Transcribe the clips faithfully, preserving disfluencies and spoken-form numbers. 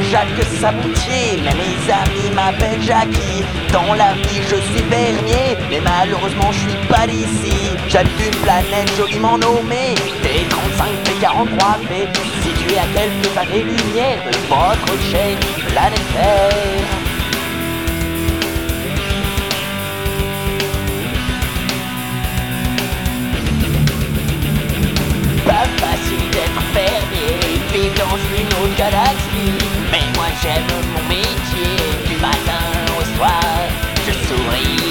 Jacques Saboutier, mais mes amis m'appellent Jackie. Dans la vie je suis fermier, mais malheureusement je suis pas d'ici. J'habite une planète joliment nommée T trente-cinq P quarante-trois P, située à quelques années-lumière de votre chère planète Terre. Pas facile d'être fermier, vivre dans une autre galaxie. Mais moi j'aime mon métier, du matin au soir, je souris.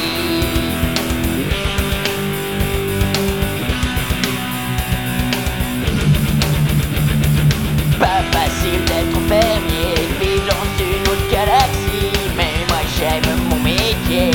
Pas facile d'être fermier, vivre dans une autre galaxie. Mais moi j'aime mon métier.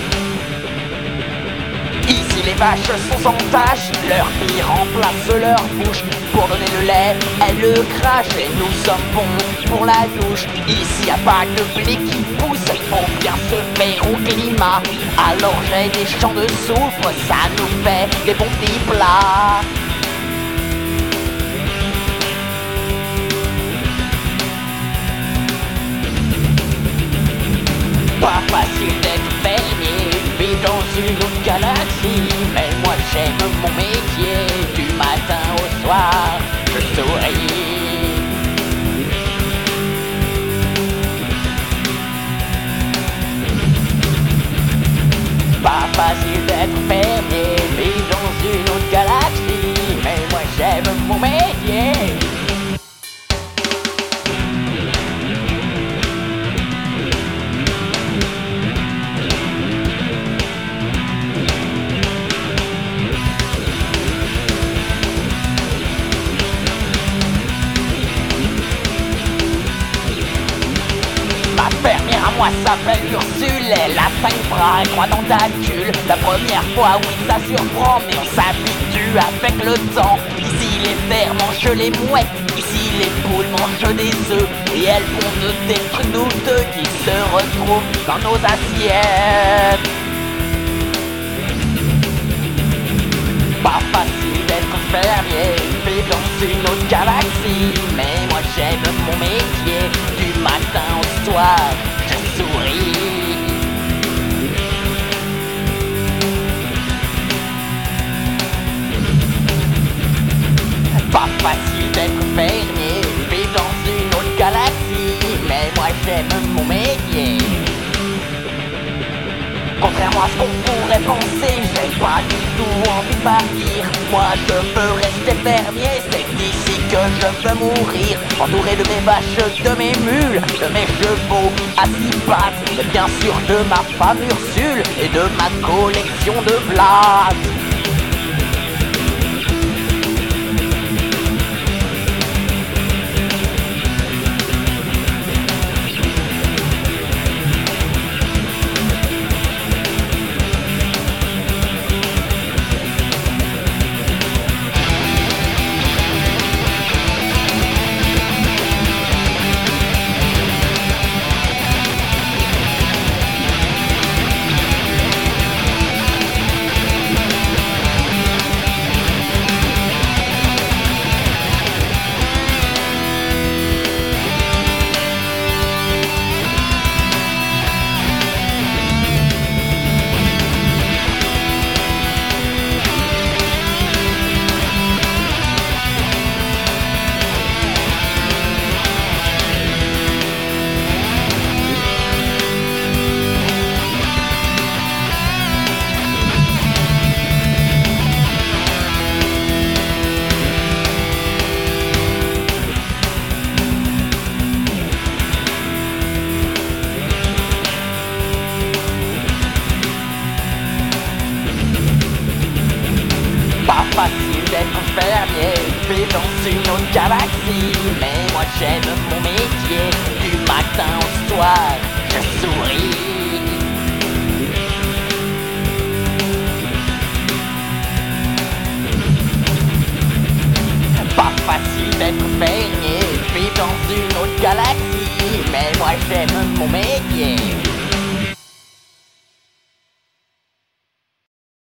Ici les vaches sont sans tache, leurs filles remplacent leur bouche. Pour donner le lait, elles le crachent et nous sommes bons pour la douche. Ici y a pas de blé qui pousse, faut bien se faire au climat. Alors j'ai des champs de soufre, ça nous fait des bons petits plats. Pas facile d'être fermier, vivre dans une autre galaxie. Mais moi j'aime mon métier, du matin au soir, je souris. Pas facile d'être fermier, vivre dans une autre galaxie. Mais moi j'aime mon métier. Fermière à moi s'appelle Ursule, elle a cinq bras et trois tentacules. La première fois, oui, ça surprend, mais on s'habitue avec le temps. Ici les vers mangent les mouettes, ici les poules mangent des œufs. Et elles pondent des trucs douteux qui se retrouvent dans nos assiettes. Pas facile d'être fermier, vivre dans une autre galaxie. Mais moi j'aime mon métier, du matin au soir, je souris. Pas facile d'être fermier, vivre dans une autre galaxie. Mais moi j'aime mon métier. Contrairement à ce qu'on pourrait penser, j'ai pas du tout envie de partir. Moi je veux rester fermier, c'est d'ici que je veux mourir. Entouré de mes vaches, de mes mules, de mes chevaux à six pattes, et bien sûr de ma femme Ursule et de ma collection de blattes. Facile d'être fermier, vivre dans une autre galaxie. Mais moi j'aime mon métier, du matin au soir, je souris. Pas facile d'être fermier, vivre dans une autre galaxie. Mais moi j'aime mon métier.